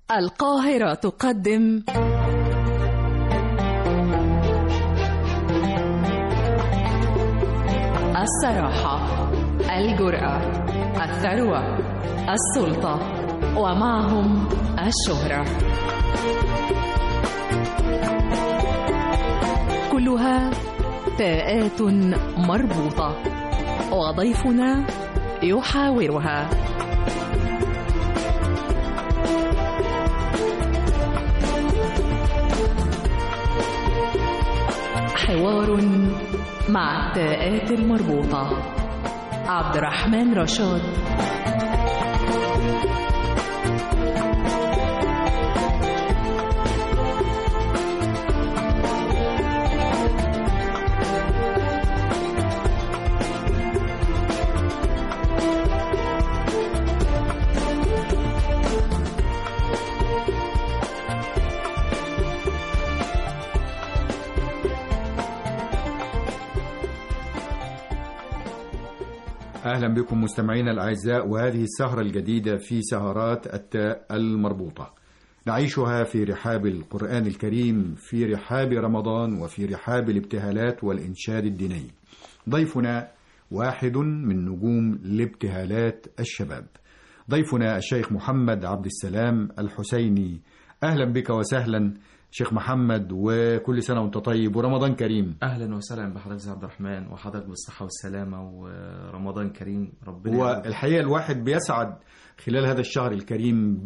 القاهرة تقدم الصراحة، الجرأة، الثروة، السلطة، ومعهم الشهرة، كلها تاءات مربوطة، وضيفنا يحاورها. حوار مع التاءات المربوطة. عبد الرحمن رشاد. أهلا بكم مستمعينا الأعزاء، وهذه السهرة الجديدة في سهرات التاء المربوطة، نعيشها في رحاب القرآن الكريم، في رحاب رمضان، وفي رحاب الابتهالات والإنشاد الديني. ضيفنا واحد من نجوم الابتهالات الشباب، ضيفنا الشيخ محمد عبد السلام الحسيني. أهلا بك وسهلا شيخ محمد، وكل سنة وانت طيب ورمضان كريم. أهلا وسهلا بحضرتك يا عبد الرحمن، وحضرتك بالصحة والسلامة ورمضان كريم. ربنا والحقيقة الواحد بيسعد خلال هذا الشهر الكريم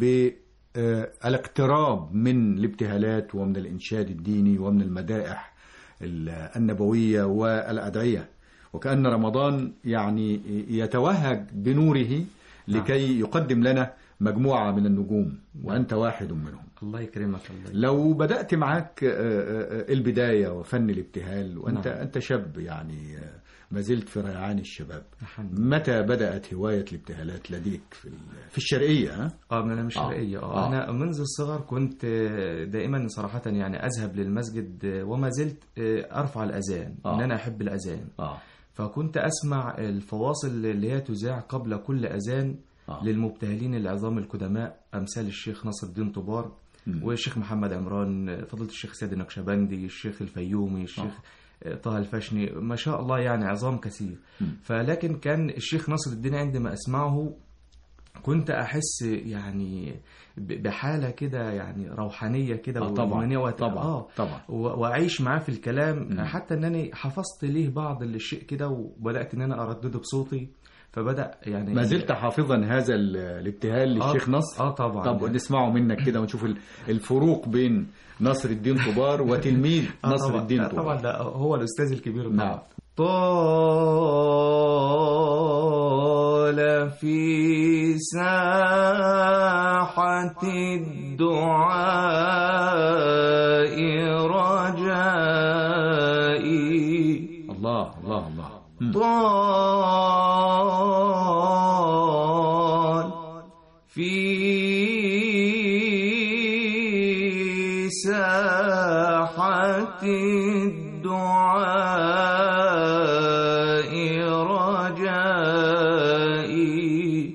بالاقتراب من الابتهالات ومن الإنشاد الديني ومن المدائح النبوية والأدعية، وكأن رمضان يعني يتوهج بنوره لكي يقدم لنا مجموعة من النجوم، وأنت واحد منهم. الله يكرمك. لو بدأت معاك البداية وفن الابتهال وأنت شاب، يعني ما زلت في ريعان الشباب، متى بدأت هواية الابتهالات لديك في الشرقية؟ أنا مش شرقية. أنا منذ الصغر كنت دائما صراحة يعني أذهب للمسجد، وما زلت أرفع الأذان، إن أنا أحب الأذان. فكنت أسمع الفواصل اللي هي تذاع قبل كل أذان للمبتهلين العظام القدماء، أمثال الشيخ ناصر الدين طبار، والشيخ محمد عمران، فضيلة الشيخ سيد النقشبندي، الشيخ الفيومي، الشيخ طه الفشني، ما شاء الله يعني عظام كثير. فلكن كان الشيخ ناصر الدين عندما أسمعه كنت أحس يعني بحالة كده، يعني روحانية كده طبعا طبعا وأعيش معاه في الكلام، حتى أنني حفظت ليه بعض الشيء كده، وبدأت أن أنا أردده بصوتي، فبدأ يعني. ما زلت حافظا هذا الابتهال للشيخ نصر؟ طبعا. طب نسمعه منك كده ونشوف الفروق بين نصر الدين طبار وتلميذ نصر الدين طبار. طبعا ده هو الأستاذ الكبير. نعم. طال في ساحة الدعاء رجائي. الله الله الله. طال في ساحة الدعاء رجائي،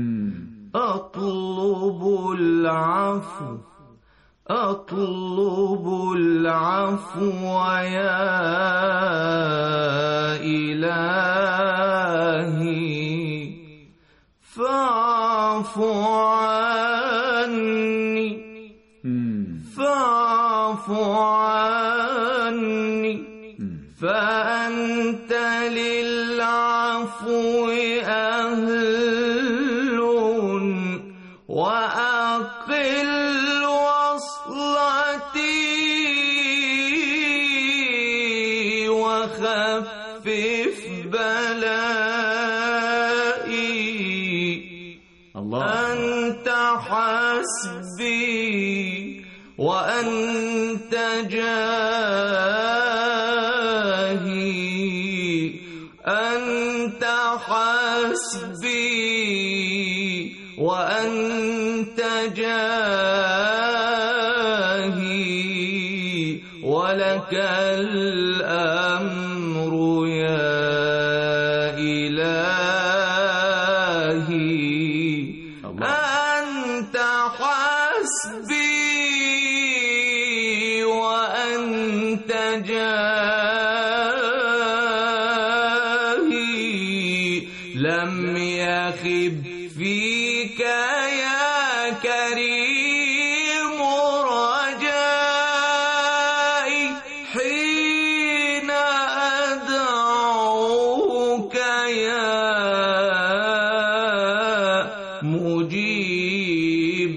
أطلب العفو يا إلهي، فاعف عني فأنت للعفو أهل، وأقل وصلتي وخفف بلائي. الله. أنت حسبي وأنت جاهي، أنت حسبي وأنت جاهي، ولك الأمر يا إلهي. أنت حسبي حسبي وأنت جاهي لم يخب فيك يا كريم رجائي حين أدعوك يا مجيب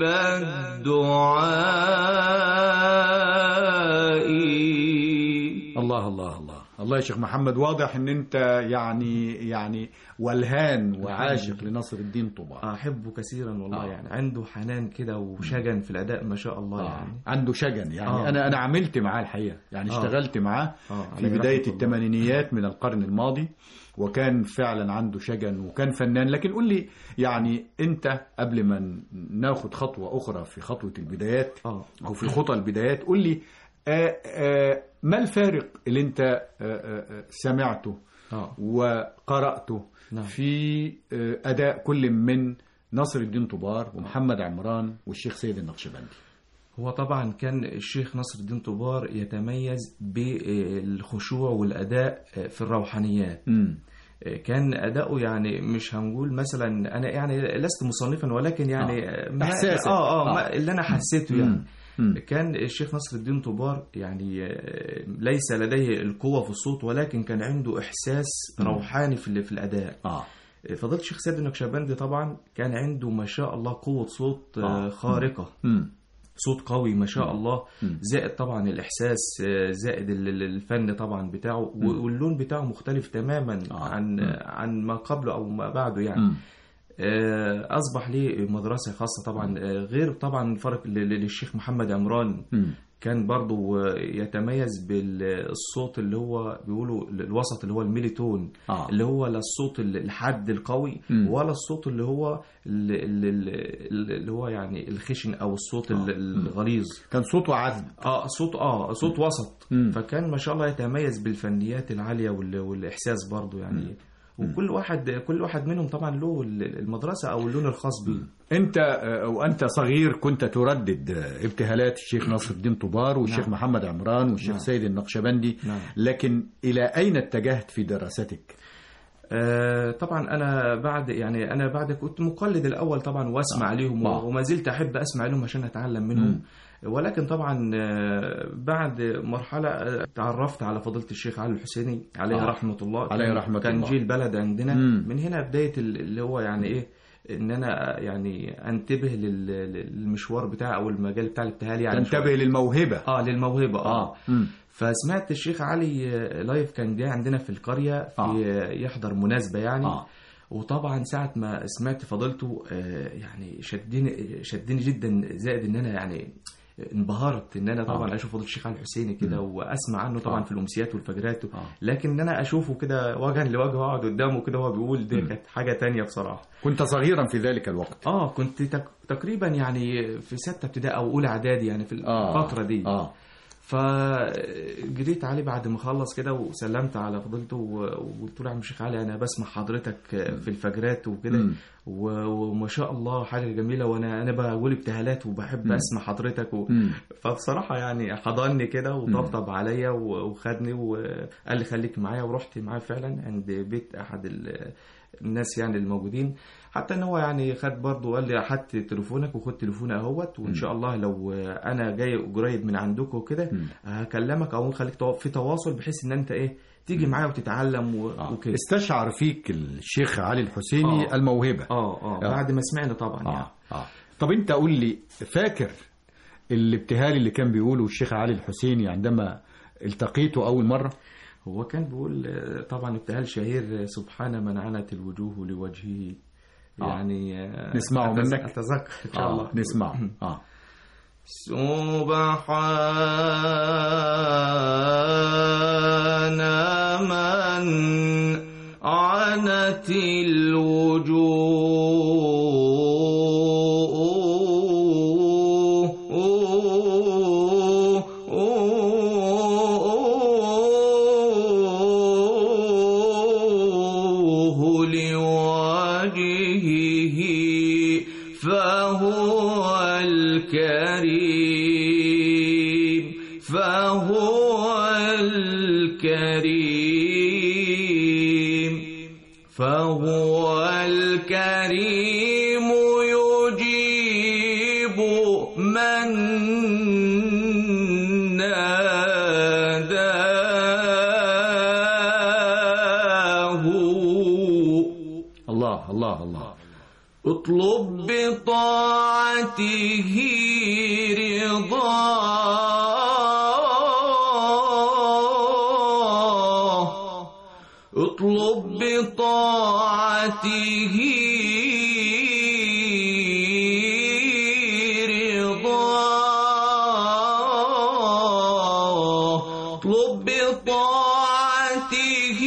الدعاء. الله الله الله الله يا شيخ محمد، واضح ان انت يعني ولهان وعاشق لنصر الدين طوبار. احبه كثيرا والله. يعني عنده حنان كده وشجن في الاداء ما شاء الله. يعني عنده شجن يعني. انا عملت معاه الحقيقه، يعني اشتغلت معاه في بدايه الثمانينيات من القرن الماضي، وكان فعلا عنده شجن وكان فنان. لكن قل لي يعني انت قبل ما ناخد خطوه اخرى في خطوه البدايات او في خطى البدايات، قل لي ما الفارق اللي انت سمعته وقرأته في أداء كل من نصر الدين طوبار ومحمد عمران والشيخ سيد النقشبندي؟ هو طبعا كان الشيخ نصر الدين طوبار يتميز بالخشوع والأداء في الروحانيات. كان أداؤه يعني مش هنقول مثلا، أنا يعني لست مصنفا ولكن يعني إحساسا اللي أنا حسيته يعني. كان الشيخ نصر الدين طوبار يعني ليس لديه القوة في الصوت، ولكن كان عنده إحساس روحاني في الأداء. فضيلة الشيخ سيد النقشبندي طبعا كان عنده ما شاء الله قوة صوت خارقة. صوت قوي ما شاء الله، زائد طبعا الإحساس، زائد الفن طبعا بتاعه، واللون بتاعه مختلف تماما عن ما قبله أو ما بعده يعني. أصبح ليه مدرسة خاصة طبعا، غير طبعا فرق للشيخ محمد عمران. كان برضو يتميز بالصوت اللي هو بيقولوا الوسط، اللي هو الميليتون، اللي هو لا الصوت الحاد القوي ولا الصوت اللي هو يعني الخشن او الصوت الغليظ. كان صوته عذب. صوت وسط. فكان ما شاء الله يتميز بالفنيات العالية والاحساس برضو يعني. وكل واحد منهم طبعا له المدرسة او اللون الخاص به. وانت صغير كنت تردد ابتهالات الشيخ نصر الدين طوبار والشيخ محمد عمران والشيخ سيد النقشبندي. لكن الى اين اتجهت في دراستك؟ طبعا انا بعد كنت مقلد الاول طبعا واسمع لهم، وما زلت احب اسمع لهم عشان اتعلم منهم. ولكن طبعا بعد مرحلة تعرفت على فضيلة الشيخ علي الحسيني عليه رحمة الله. كان جيل بلد عندنا. من هنا بداية اللي هو يعني ايه، ان انا يعني انتبه للمشوار بتاعي او المجال بتاع الابتهال يعني. تنتبه للموهبة. للموهبة. فسمعت الشيخ علي لايف، كان جاي عندنا في القرية في يحضر مناسبة يعني. وطبعا ساعة ما سمعت فضيلته يعني شدني جدا، زائد ان انا يعني انبهرت ان انا طبعا اشوف فضيلة الشيخ علي الحسيني كده واسمع عنه طبعا في الامسيات والفجرات. لكن ان انا اشوفه كده وجها لوجه واقعد قدامه كده وهو بيقول، دي كانت حاجة تانية بصراحة. كنت صغيرا في ذلك الوقت؟ كنت تقريبا يعني في 6 ابتدائي او اولى اعدادي يعني في الفترة دي. فجريت عليه بعد ما خلص كده وسلمت على فضيلته وقلت له يا عم الشيخ علي، انا بسمع حضرتك في الفجرات وكده، وما شاء الله حاجه جميله، وانا بقول ابتهالات وبحب اسمع حضرتك فبصراحه يعني حضني كده وطبطب عليا وخدني وقال لي خليك معايا، ورحت معاه فعلا عند بيت احد الناس يعني الموجودين. حتى ان هو يعني خد برضه قال لي حط تليفونك وخد تليفوني اهوت، وان شاء الله لو انا جاي قريب من عندكم وكده هكلمك او نخليك في تواصل، بحيث ان انت تيجي معايا وتتعلم وكده. استشعر فيك الشيخ علي الحسيني الموهبة. بعد ما سمعنا طبعا يعني. طب انت قول لي، فاكر الابتهال اللي كان بيقوله الشيخ علي الحسيني عندما التقيته اول مرة؟ هو كان بيقول طبعا ابتهال شهير، سبحان من عنت الوجوه لوجهه. يعني نسمعه منك. أتذكر إن شاء الله نسمعه. سبحان من عنت الوجوه فهو الكريم الكريم فهو الكريم فهو الكريم يجيب من ناداه. الله الله الله. اطلب بطاعته رضاه اطلب بطاعته رضاه اطلب بطاعته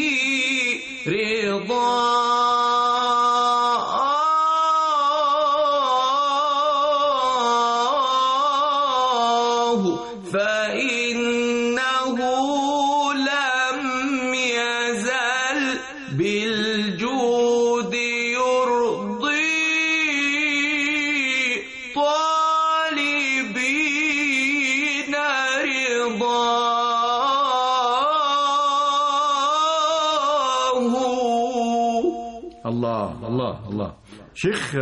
رضاه فإنه لم يزل بالجود يرضي طالبين رضاه. الله الله الله. شيخ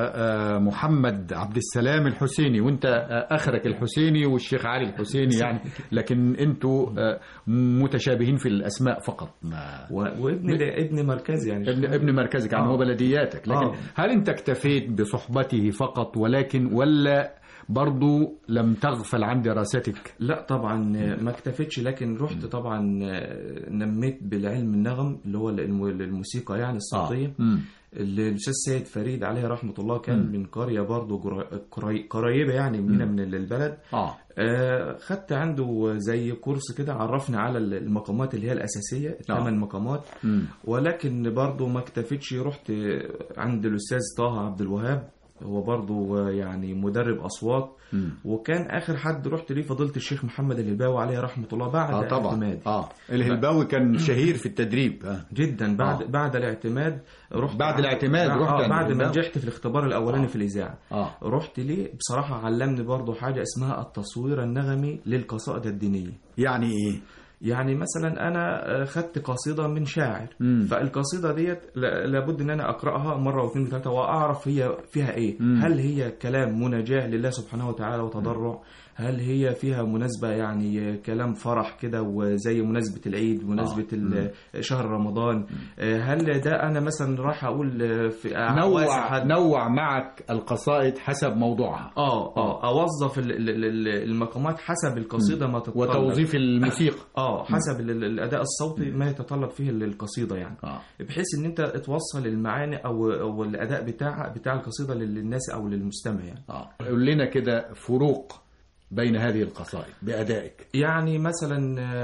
محمد عبد السلام الحسيني، وانت اخرك الحسيني والشيخ علي الحسيني يعني، لكن انتوا متشابهين في الاسماء فقط. وابن ابن مركزي يعني، ابن مركزك يعني هو بلدياتك، لكن هل انت اكتفيت بصحبته فقط ولا برضو لم تغفل عن دراستك؟ لا طبعا ما اكتفيتش، لكن رحت طبعا نميت بالعلم النغم اللي هو الموسيقى يعني الصوتية. اللي الأستاذ سيد فريد عليه رحمة الله كان من قرية برضو قريبة يعني من البلد. خدت عنده زي كورس كده عرفني على المقامات اللي هي الأساسية، الثمان مقامات. ولكن برضو ما اكتفيتش، رحت عند الأستاذ طه عبد الوهاب، هو برضو يعني مدرب أصوات. وكان آخر حد رحت ليه فضيلة الشيخ محمد الهلباوي عليه رحمة الله بعد الاعتماد. الهلباوي كان شهير في التدريب جدا. بعد الاعتماد رحت، بعد الاعتماد رحت بعد ما نجحت في الاختبار الأولاني في الإذاعة. رحت ليه بصراحة علمني برضو حاجة اسمها التصوير النغمي للقصائد الدينية. يعني إيه؟ يعني مثلا انا خدت قصيده من شاعر، فالقصيده ديت لابد ان انا اقراها مره واثنين وثلاثه واعرف هي فيها ايه. هل هي كلام مناجاه لله سبحانه وتعالى وتضرع؟ هل هي فيها مناسبه يعني كلام فرح كده وزي مناسبه العيد، مناسبه شهر رمضان؟ هل ده انا مثلا راح اقول في نوع معك القصائد حسب موضوعها. اوظف المقامات حسب القصيده ما تتطلب، وتوظيف الموسيقى حسب الاداء الصوتي ما يتطلب فيه القصيده يعني. بحيث ان انت توصل المعاني او الاداء بتاع القصيده للناس او للمستمع يعني. قول لنا كده فروق بين هذه القصائد بأدائك. يعني مثلا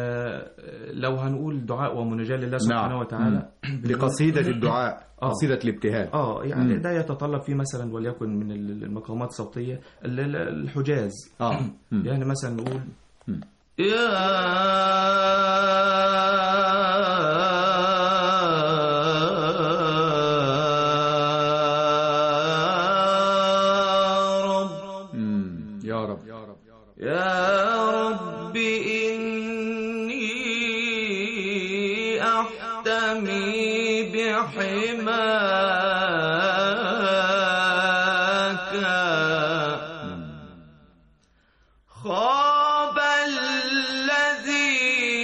لو هنقول دعاء ومناجاة لله سبحانه وتعالى، لقصيدة الدعاء، قصيدة الابتهال. يعني ده يتطلب فيه مثلا وليكن من المقامات الصوتية الحجاز. يعني مثلا نقول يا رب إني أحتمي بحماك خاب الذي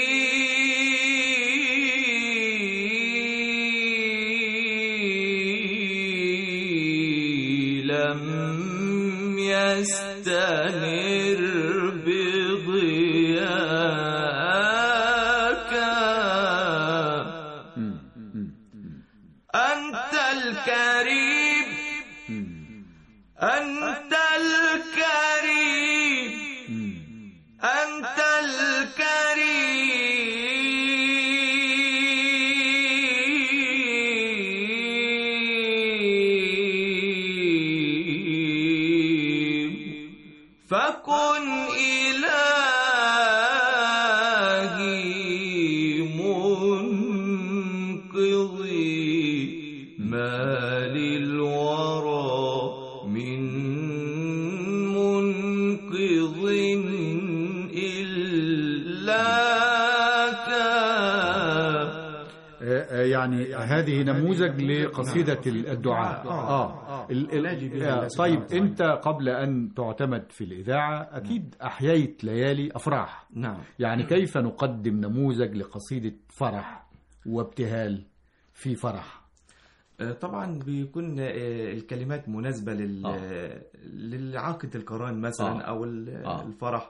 لم يستنر بضياك. أنت الكريم أنت الكريم أنت الكريم فكن إلهي منقذي ما للورى من منقذ. يعني هذه نموذج لقصيدة الدعاء. طيب أنت قبل أن تعتمد في الإذاعة أكيد أحييت ليالي أفراح. نعم. يعني كيف نقدم نموذج لقصيدة فرح وابتهال في فرح؟ طبعا بيكون الكلمات مناسبة للعقد القران مثلا أو الفرح،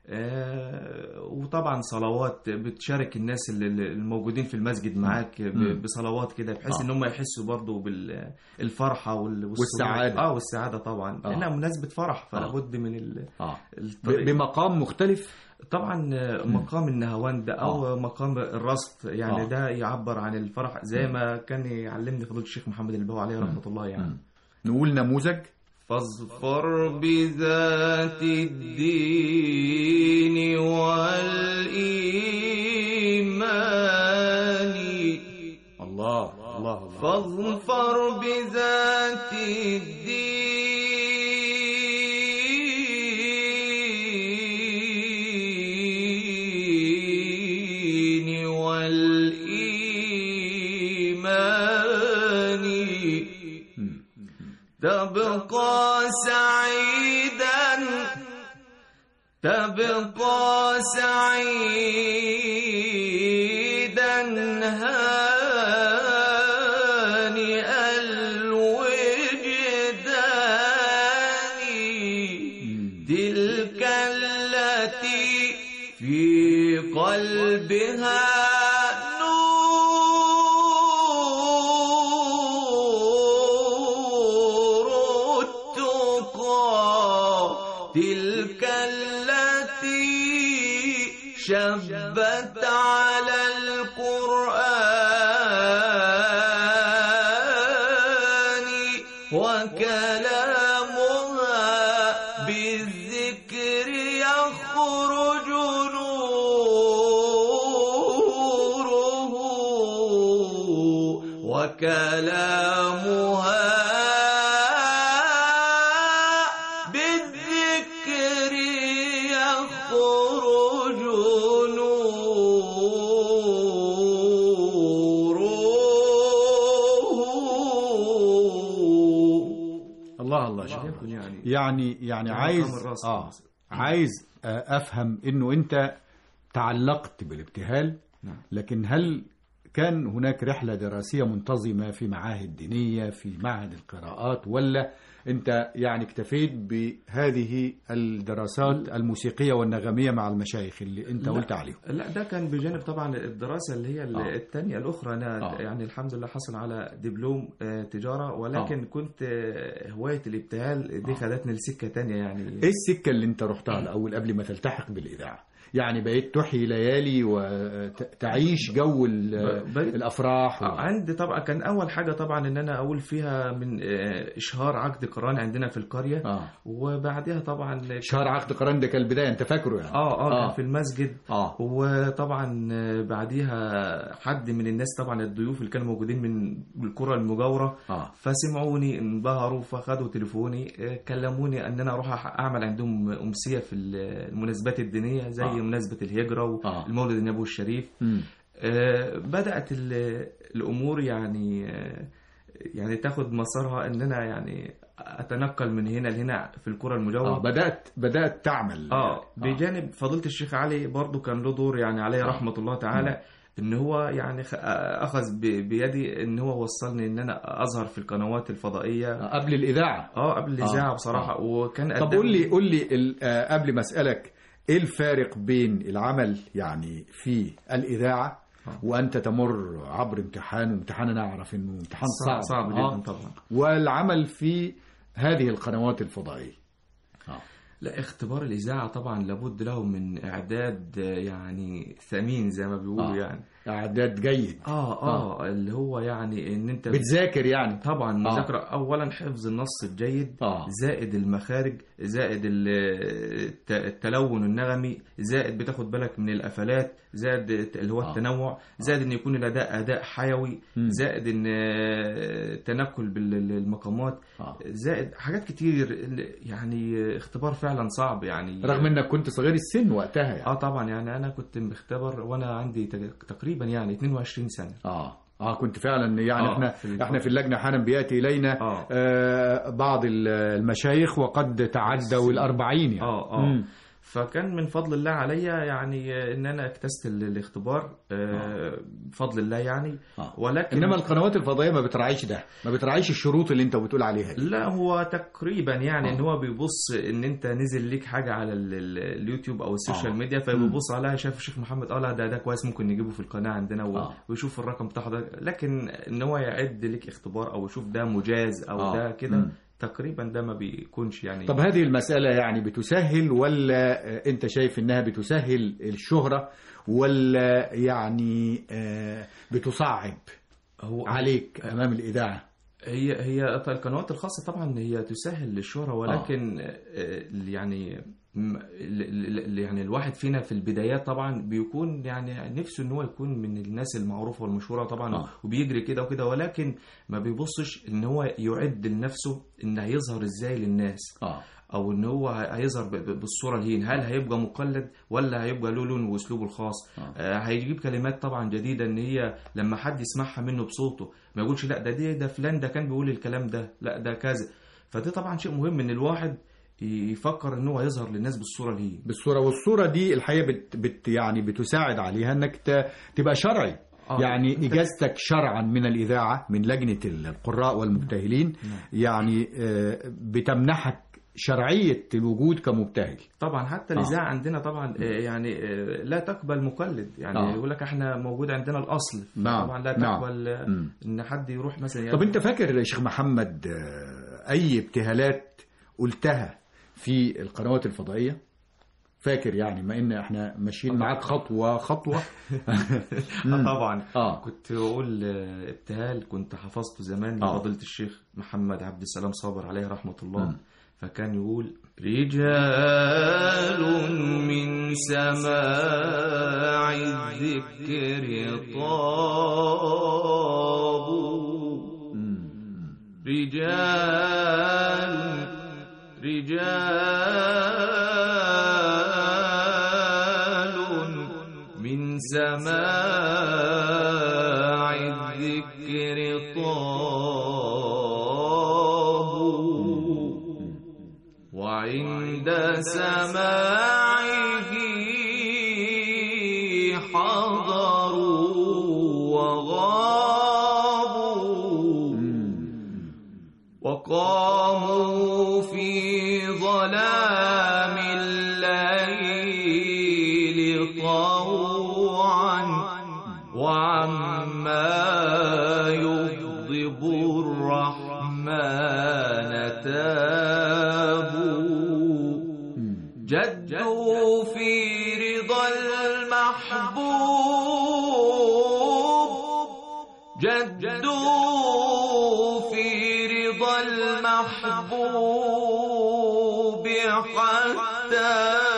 وطبعا صلوات بتشارك الناس الموجودين في المسجد معاك بصلوات كده، بحيث ان هم يحسوا برضو بالفرحة والسعادة. والسعادة طبعا لأنها مناسبة فرح، فلا بد من بمقام مختلف طبعا. مقام النهاوند او مقام الرصد يعني ده يعبر عن الفرح زي ما كان يعلمني فضيلة الشيخ محمد البهو عليه رحمة الله يعني. نقول نموذج: فاظفر بذات الدين والإيمان. الله. فاظفر بذات الدين والإيمان تبقى سعيدا هانئ الوجدان. تلك التي في قلبها تلك التي شبت على القرآن وكلامها بالذكر يخرج نوره وكلامها يعني عايز أفهم إنه أنت تعلقت بالابتهال، لكن هل كان هناك رحلة دراسية منتظمة في معاهد دينية في معهد القراءات، ولا أنت يعني اكتفيت بهذه الدراسات الموسيقية والنغمية مع المشايخ اللي أنت قلت عليهم؟ لا، ده كان بجانب طبعا الدراسة اللي هي الثانية الأخرى. أنا يعني الحمد لله حصل على دبلوم تجارة، ولكن كنت هواية الابتهال دي خدتني لسكة تانية. يعني إيه السكة اللي أنت رحتها الأول قبل ما تلتحق بالإذاعة؟ يعني بقيت تحيي ليالي وتعيش جو الأفراح عندي طبعا كان أول حاجة طبعا إن أنا أقول فيها من إشهار عقد قرآن عندنا في القرية. وبعدها طبعا إشهار عقد قرآن ده كان البداية، أنت فاكره يعني؟ كان في المسجد. وطبعا بعديها حد من الناس طبعا الضيوف اللي كانوا موجودين من القرى المجاورة فسمعوني انبهروا، فخدوا تليفوني كلموني أن أنا أروح أعمل عندهم أمسية في المناسبات الدينية زي مناسبة الهجرة والمولد النبوي الشريف. بدأت الأمور يعني تاخد مسارها ان انا يعني اتنقل من هنا لهنا في القرى المجاورة. بدأت تعمل بجانب فضيلة الشيخ علي برضو كان له دور يعني عليه رحمة الله تعالى، ان هو يعني اخذ بيدي ان هو وصلني ان انا اظهر في القنوات الفضائية قبل الإذاعة. قبل الإذاعة بصراحة. وكان طب قول لي قبل ما اسألك ايه الفارق بين العمل يعني في الإذاعة وأنت تمر عبر امتحان، وامتحان أنا أعرف إنه امتحان صعب جدا طبعا، والعمل في هذه القنوات الفضائية؟ لا، اختبار الإذاعة طبعا لابد له من إعداد يعني ثمين زي ما بيقولوا. يعني إعداد جيد. اللي هو يعني إن أنت بتذاكر يعني. طبعا مذاكرة. أولا حفظ النص الجيد، زائد المخارج، زائد التلون النغمي، زائد بتاخد بالك من القفلات، زائد اللي هو التنوع، زائد إن يكون الأداء أداء حيوي، زائد إن التنقل بالمقامات، زائد حاجات كتير. يعني اختبار فعلا صعب يعني، رغم إنك كنت صغير السن وقتها يعني. طبعا يعني أنا كنت مختبر وأنا عندي تقريبا يعني 22 سنة. كنت فعلا يعني احنا في اللجنه احيانا بياتي الينا بعض المشايخ وقد تعدوا ال40 يعني. فكان من فضل الله عليا يعني ان انا اجتزت الاختبار بفضل الله يعني. ولكن انما القنوات الفضائيه ما بتراعيش ده، ما بتراعيش الشروط اللي انت بتقول عليها دي. لا هو تقريبا يعني ان هو بيبص ان انت نزل ليك حاجه على اليوتيوب او السوشيال ميديا، فبيبص عليها شاف الشيخ محمد لا ده كويس ممكن نجيبه في القناه عندنا ويشوف الرقم بتاعه ده. لكن ان هو يعد لك اختبار او يشوف ده مجاز او ده كده تقريبا ده ما بيكونش يعني. طب هذه المسألة يعني بتسهل ولا انت شايف انها بتسهل الشهرة ولا يعني بتصعب عليك امام الإذاعة؟ هي القنوات الخاصة طبعا هي تسهل الشهرة، ولكن يعني الواحد فينا في البدايات طبعا بيكون يعني نفسه ان هو يكون من الناس المعروفة والمشهورة طبعا وبيجري كده وكده، ولكن ما بيبصش ان هو يعد لنفسه ان هيظهر ازاي للناس او ان هو هيظهر بالصورة الهين، هل هيبقى مقلد ولا هيبقى له لون واسلوبه الخاص. هيجيب كلمات طبعا جديدة ان هي لما حد يسمعها منه بصوته ما يقولش لا ده فلان ده كان بيقول الكلام ده، لا ده كذا. فده طبعا شيء مهم ان الواحد يفكر ان هو يظهر للناس بالصوره دي، والصوره دي الحقيقه يعني بتساعد عليها انك تبقى شرعي. يعني اجازتك شرعا من الاذاعه من لجنه القراء والمبتهلين يعني بتمنحك شرعيه الوجود كمبتهل. طبعا حتى الاذاعه عندنا طبعا يعني لا تقبل مقلد، يعني يقول لك احنا موجود عندنا الاصل. طبعا لا تقبل ان حد يروح مثلا يعني. طب انت فاكر يا شيخ محمد اي ابتهالات قلتها في القنوات الفضائية؟ فاكر يعني ما ان احنا ماشيين معاك خطوة خطوة. طبعا كنت اقول ابتهال كنت حفظته زمان لفضيلة الشيخ محمد عبد السلام صابر عليه رحمة الله. فكان يقول رجال من سماع الذكر طابوا، رجال من سماع الذكر طابوا، وعند سماعه حضروا وغابوا، وقاموا في ظلام الليل طوعا وعما يغضب الرحمن تابوا، جدوا في رضا المحبوب، جدوا في رضا المحبوب حتى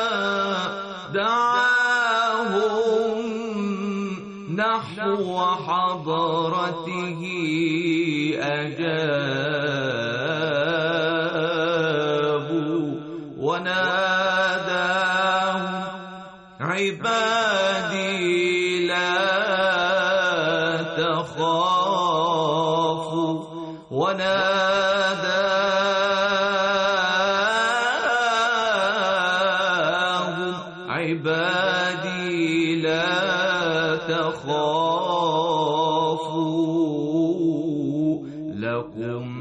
دعاهم نحو حضرته أجابوا، وناداهم عبادي لا تخافوا، وناداهم عبادي لا تخافوا، لكم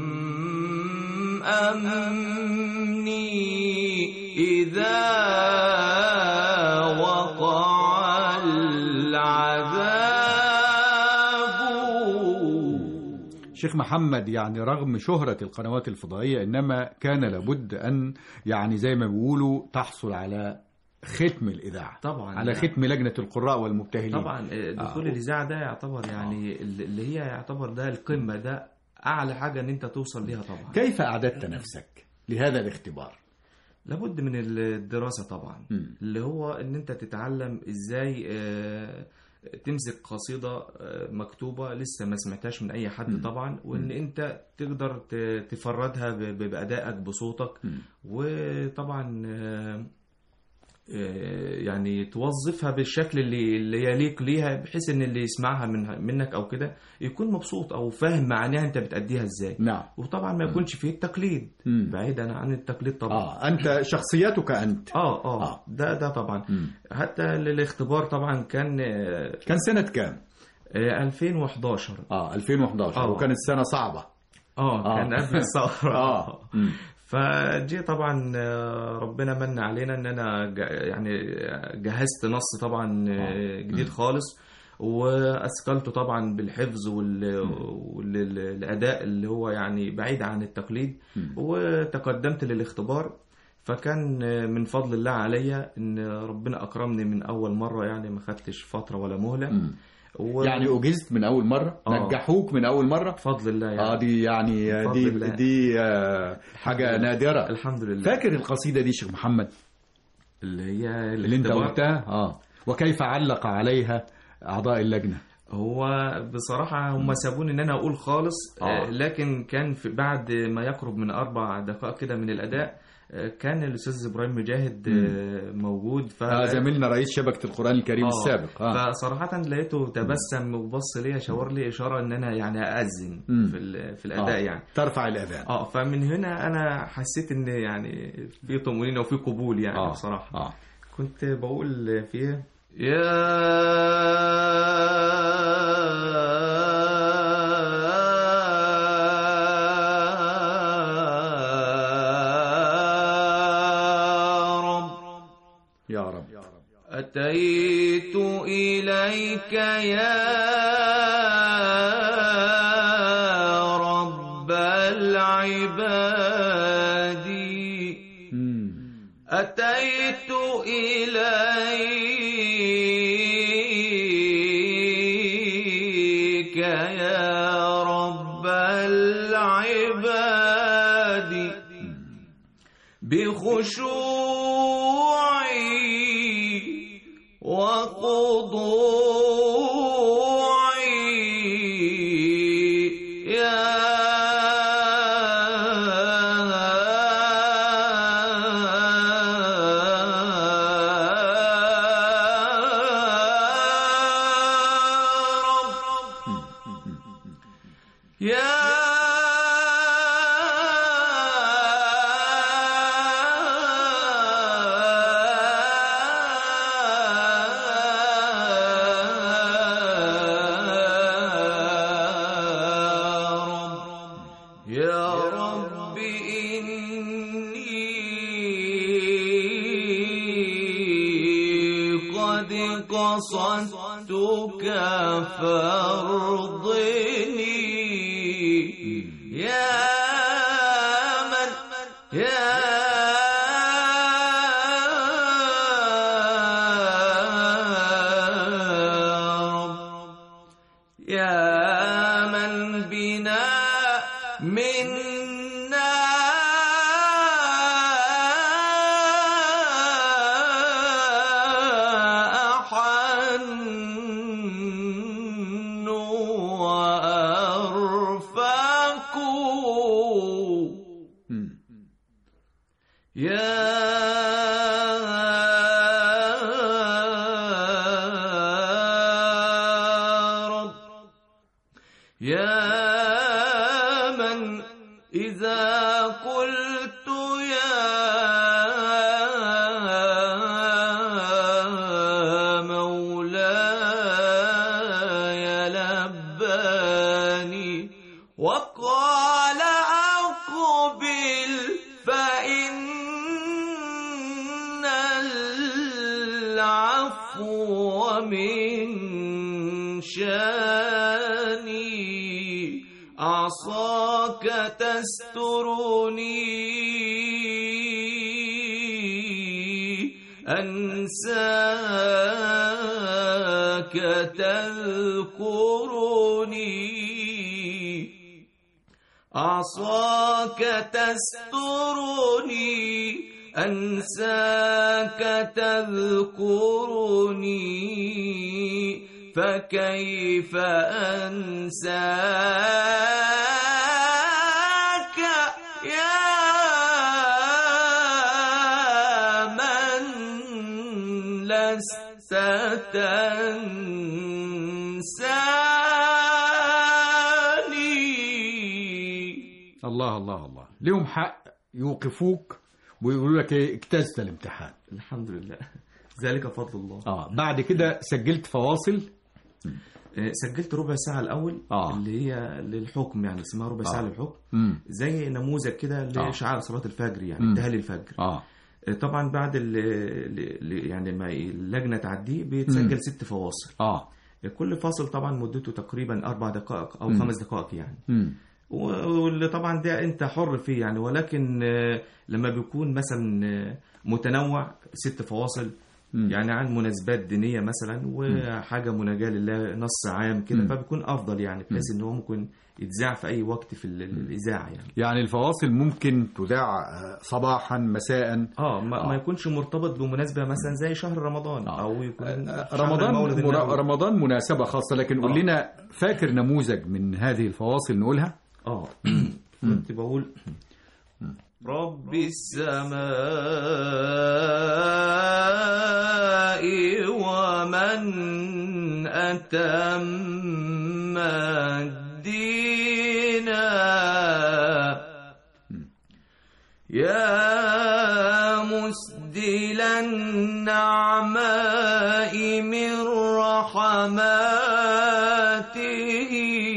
أمني إذا وقع العذاب. شيخ محمد يعني رغم شهرة القنوات الفضائية إنما كان لابد أن يعني زي ما بيقولوا تحصل على ختم الإذاعة طبعا، على ختم لجنة القراء والمبتهلين. طبعا دخول الإذاعة ده يعتبر يعني اللي هي يعتبر ده القمة، ده أعلى حاجة أن أنت توصل ليها. طبعا كيف أعددت نفسك لهذا الاختبار؟ لابد من الدراسة طبعا، اللي هو أن أنت تتعلم إزاي تمسك قصيدة مكتوبة لسه ما سمعتهاش من أي حد طبعا، وإن أنت تقدر تفردها بأدائك بصوتك. وطبعا يعني توظفها بالشكل اللي يليق ليها، بحيث ان اللي يسمعها منك او كده يكون مبسوط او فاهم معانيها انت بتأديها ازاي. نعم. وطبعا ما يكونش فيه التقليد، بعيدا عن التقليد طبعا. انت شخصيتك انت. ده طبعا. حتى للاختبار طبعا كان سنة كام؟ 2011. 2011. وكانت سنة صعبة. كان قبل الثورة. فجي طبعا ربنا من علينا ان انا يعني جهزت نص طبعا جديد خالص، وأثقلته طبعا بالحفظ والأداء اللي هو يعني بعيد عن التقليد، وتقدمت للاختبار. فكان من فضل الله عليا ان ربنا اكرمني من اول مرة، يعني ما خدتش فترة ولا مهلة. يعني أجزت من أول مرة؟ نجحوك من أول مرة؟ بفضل الله يعني. دي يعني دي حاجة نادرة. الحمد لله. فاكر القصيدة دي شيخ محمد اللي انت قلتها؟ وكيف علق عليها أعضاء اللجنة؟ هو بصراحة هم سابوني ان انا اقول خالص. لكن كان بعد ما يقرب من 4 دقائق كده من الأداء كان الأستاذ إبراهيم مجاهد موجود. زميلنا رئيس شبكة القرآن الكريم السابق. فصراحة لقيته تبسم وبص لي، شاور لي إشارة إن أنا يعني أأذن في الأداء يعني ترفع الأذان. فمن هنا أنا حسيت إن يعني في طمأنينة وفي قبول يعني. بصراحة كنت بقول فيها يا رب أتيت إليك يا رب العباد، أتيت إليك يا رب العباد بخشوعي وخضوعي يا قصدتك فارضني يا من يا من بنا منا يا من إذا قلت يا مولاي لباني وقال أقبل فإن العفو من شاني عصاك تسترني أنساك تذكرني عصاك تسترني أنساك تذكرني فكيف أنساك يا من لست تنساني. الله الله الله، ليهم حق يوقفوك ويقولوا لك ايه اجتزت الامتحان. الحمد لله، ذلك فضل الله. بعد كده سجلت فواصل؟ سجلت ربع ساعة الأول اللي هي للحكم، يعني اسمها ربع ساعة للحكم، زي نموذج كده لإشعار صلاة الفجر، يعني انتهى الفجر. طبعا بعد يعني ما اللجنة تعديه بيتسجل 6 فواصل. كل فاصل طبعا مدته تقريبا 4 دقائق أو 5 دقائق يعني. واللي طبعا ده انت حر فيه يعني، ولكن لما بيكون مثلا متنوع 6 فواصل يعني عن مناسبات دينية مثلا وحاجة مناجاة لله نص عام كده، فبيكون أفضل يعني، بحيث إن هو ممكن يتذاع في أي وقت في الإذاعة يعني الفواصل ممكن تذاع صباحا مساء. ما يكونش مرتبط بمناسبة مثلا زي شهر رمضان أو يكون رمضان مناسبة خاصة. لكن قول لنا، فاكر نموذج من هذه الفواصل نقولها؟ كنت بقول رب السماء ومن أتم الدين يا مسدل النعماء من رحماته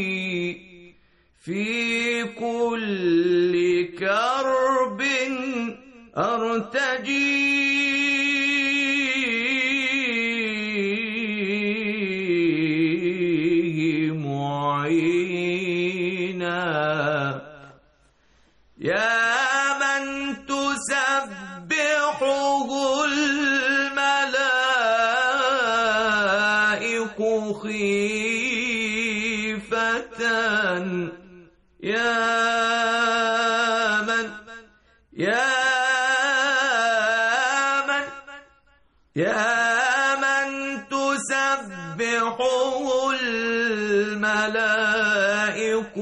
في كل كرب أرتجيه معينا يا من تسبحه الملائك خيفة يا من تسبحه الملائك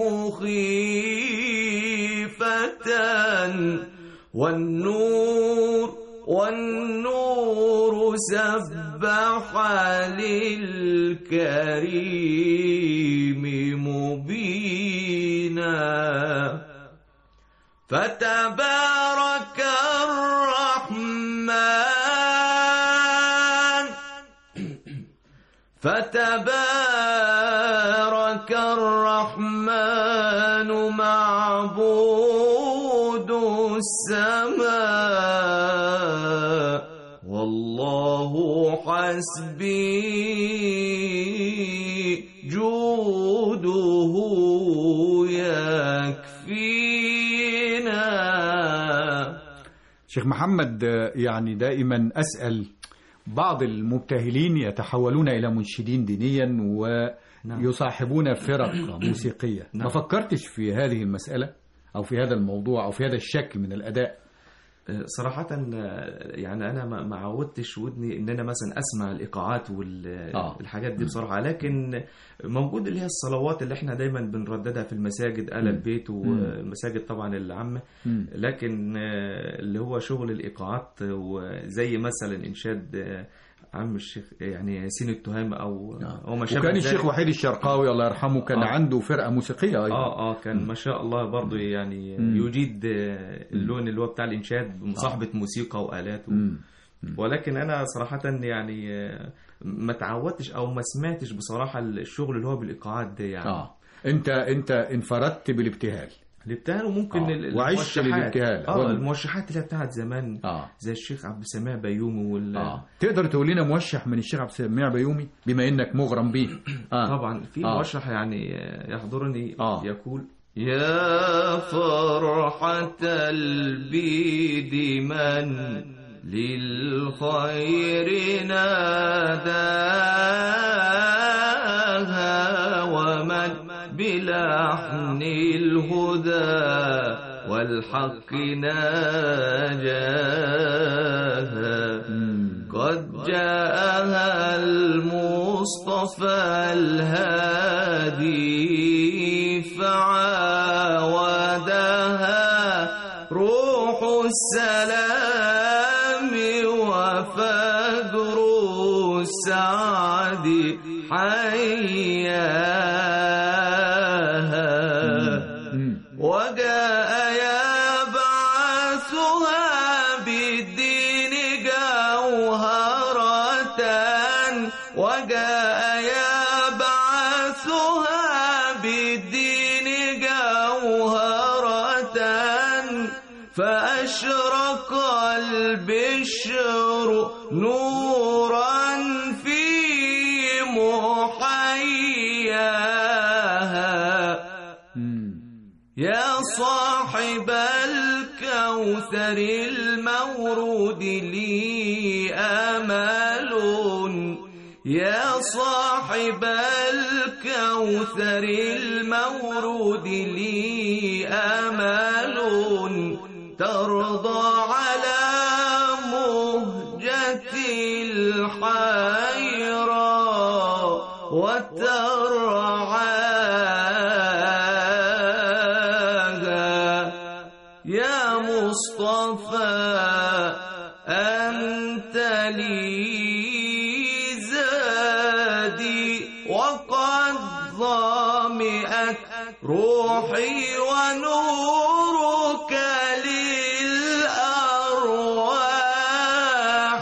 خيفة والنور سبح للكريم مبينا فتبارك الرحمن معبود السماء والله حسبي جوده يكفينا. شيخ محمد، يعني دائما أسأل بعض المبتهلين يتحولون إلى منشدين دينيا ويصاحبون فرق موسيقية. ما فكرتش في هذه المسألة أو في هذا الموضوع أو في هذا الشكل من الأداء؟ صراحة يعني أنا ما عودتش ودني إن أنا مثلا أسمع الإيقاعات والحاجات دي بصراحة، لكن موجود اللي هي الصلوات اللي احنا دايما بنرددها في المساجد آل البيت والمساجد طبعا العامة، لكن اللي هو شغل الإيقاعات وزي مثلا إنشاد عم الشيخ يعني ياسين التهامي أو ما شابه. وكان الشيخ وحيد الشرقاوي الله يرحمه كان عنده فرقة موسيقية أيضا. كان ما شاء الله برضو يعني يجيد اللون اللي هو بتاع الإنشاد بمصاحبة موسيقى وآلات ولكن أنا صراحة يعني ما تعودتش أو ما سمعتش بصراحة الشغل اللي هو بالإيقاعات دي يعني. أنت انفردت بالابتهال وممكن وعشت للابتهال. الموشحات اللي بتاعت زمان زي الشيخ عبد السميع بيومي تقدر تقول لنا موشح من الشيخ عبد السميع بيومي بما انك مغرم به؟ طبعا في موشح يعني يحضرني يقول يا فرحة البيد من للخير ناداها ومن بلحن الهدى والحق ناجاها قد جاءها المصطفى الهادي فعاودها روح السلام وفجر السعد حياها وجاء يبعثها بالدين جوهرة وجاء يبعثها بالدين جوهرة فأشرق البشر نورا في محياها يا صاحب الكوثر المورود لي أمل يا صاحب الكوثر المورود لي أمل ترضى على مهجتي الحيرى وترعاها يا مصطفى أنت لي زادي وقد ظمئت روحي ونورك للأرواح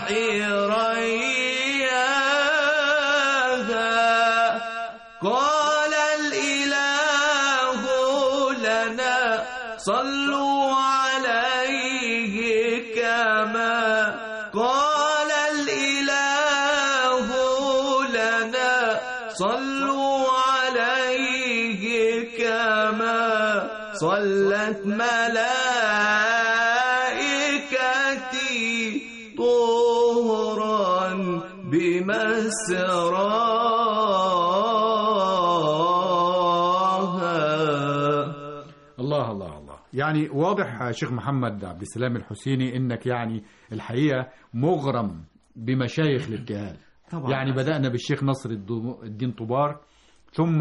رياها قال الإله لنا صلوا عليه كما قال الإله لنا صلوا عليه كما صلت ملائكتي طهرا بمسراها. الله الله الله. يعني واضح شيخ محمد عبد السلام الحسيني انك يعني الحقيقة مغرم بمشايخ الابتهال. طبعا يعني بدأنا بالشيخ نصر الدين طبار ثم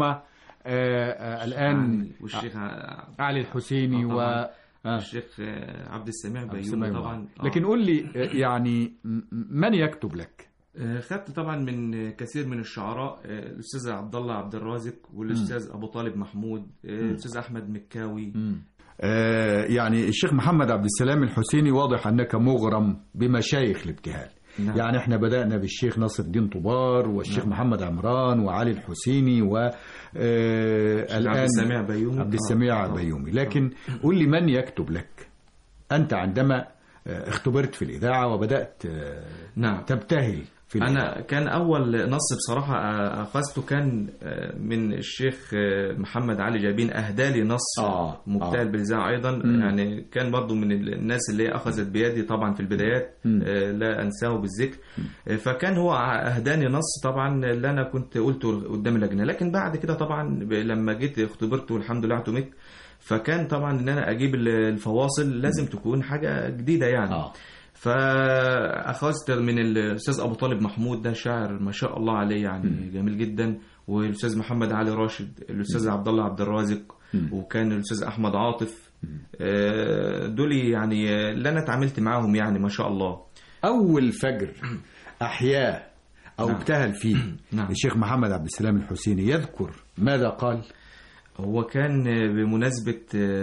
الآن والشيخ علي الحسيني والشيخ عبد السميع بيومي طبعا. لكن قول لي يعني من يكتب لك؟ خدت طبعا من كثير من الشعراء الأستاذ عبد الله عبد الرازق والأستاذ أبو طالب محمود الأستاذ أحمد مكاوي. يعني الشيخ محمد عبد السلام الحسيني واضح أنك مغرم بمشايخ الابتهال. نعم. يعني احنا بدأنا بالشيخ نصر الدين طبار والشيخ نعم. محمد عمران وعلي الحسيني والآن عبد السميع بيومي. لكن قل لي من يكتب لك أنت عندما اختبرت في الإذاعة وبدأت نعم. تبتهل في أنا كان أول نص بصراحة أخذته كان من الشيخ محمد علي جابين أهدالي نص مبتهل بالإذاعة أيضا. يعني كان برضو من الناس اللي أخذت بيدي طبعا في البدايات لا أنساه بالذكر. فكان هو أهداني نص طبعا اللي أنا كنت قلته قدام اللجنة. لكن بعد كده طبعا لما جيت اختبرت والحمد لله اعتمدت فكان طبعا ان انا اجيب الفواصل لازم تكون حاجة جديدة يعني. فاخذت من الاستاذ ابو طالب محمود ده شاعر ما شاء الله عليه يعني جميل جدا والاستاذ محمد علي راشد الاستاذ عبد الله عبد الرازق وكان الاستاذ احمد عاطف دول يعني اللي انا اتعاملت معاهم يعني ما شاء الله. اول فجر احياه او ابتهل فيه الشيخ محمد عبد السلام الحسيني يذكر ماذا قال؟ هو كان بمناسبة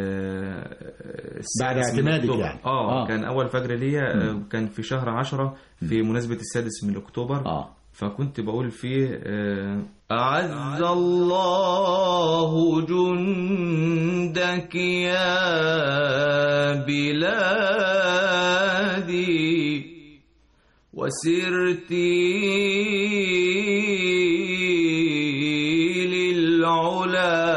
بعد اعتمادك يعني كان أول فجر ليا كان في شهر 10 في مناسبة 6 من أكتوبر. فكنت بقول فيه أعز الله جندك يا بلادي وسرتي للعلا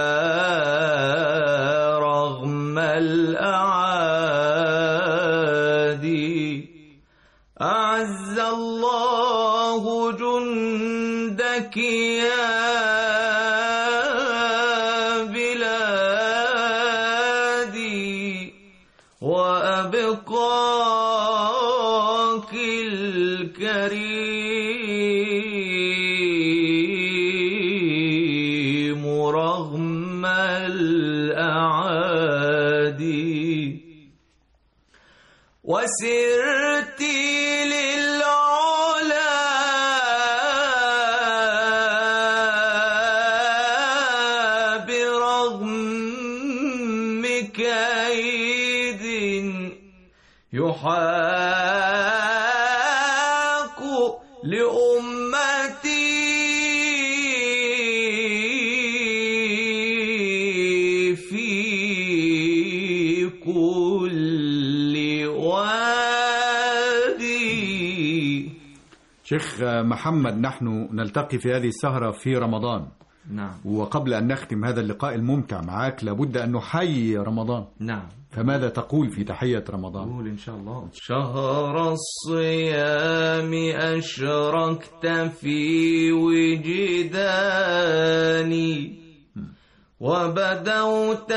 رغم الأعادي. أعز الله جندك يا بلادي وأبقاك الكريم رغم الأعادي. وسرت للعلا شيخ محمد، نحن نلتقي في هذه السهرة في رمضان. نعم. وقبل أن نختم هذا اللقاء الممتع معك لابد أن نحيي رمضان. نعم. فماذا تقول في تحية رمضان؟ قول إن شاء الله. شهر الصيام أشركت في وجداني وبدوت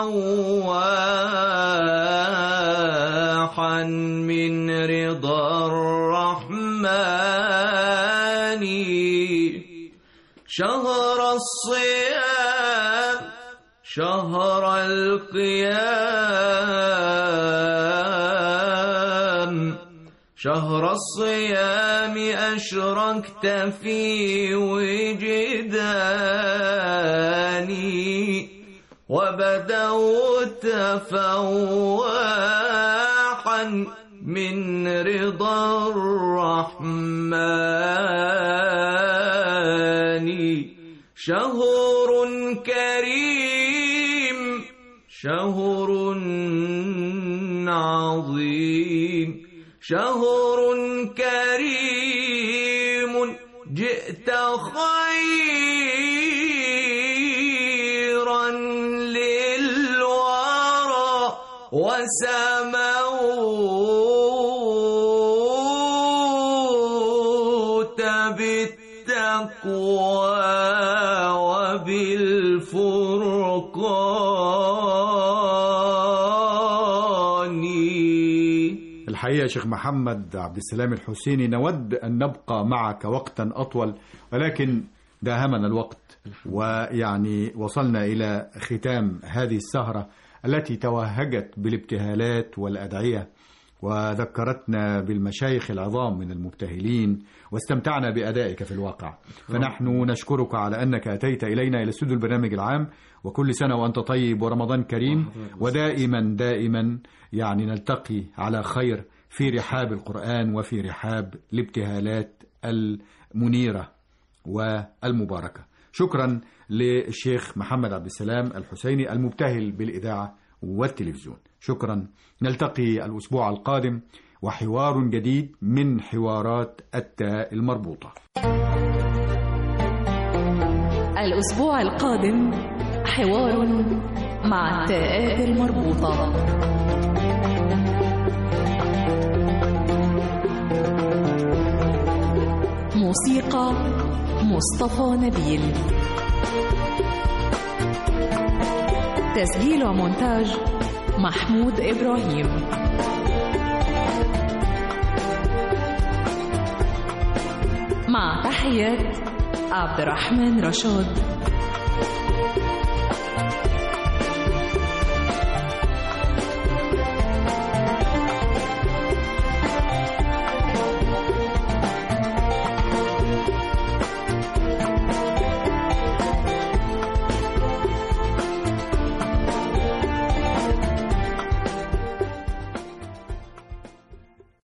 فواحا من رضا الرحمن. شهر الصيام شهر القيام شهر الصيام أشركت في وجداني وبدوت فواحا من رضا الرحمن. شهر كريم شهر عظيم شهر كريم جئت خيرا للورى وسموت بالتقوى وبالفرقان. الحقيقة شيخ محمد عبد السلام الحسيني نود أن نبقى معك وقتا أطول، ولكن داهمنا الوقت، ويعني وصلنا إلى ختام هذه السهرة التي توهجت بالابتهالات والأدعية وذكرتنا بالمشايخ العظام من المبتهلين، واستمتعنا بأدائك في الواقع. فنحن نشكرك على أنك أتيت إلينا إلى استوديو البرنامج العام، وكل سنة وأنت طيب ورمضان كريم، ودائما دائما يعني نلتقي على خير في رحاب القرآن وفي رحاب الابتهالات المنيرة والمباركة. شكرا للشيخ محمد عبد السلام الحسيني المبتهل بالإذاعة والتلفزيون. شكرا. نلتقي الأسبوع القادم وحوار جديد من حوارات التاء المربوطة. الأسبوع القادم حوار مع التاءات المربوطة. موسيقى مصطفى نبيل. تسجيل ومونتاج محمود إبراهيم. مع تحيات عبد الرحمن رشاد.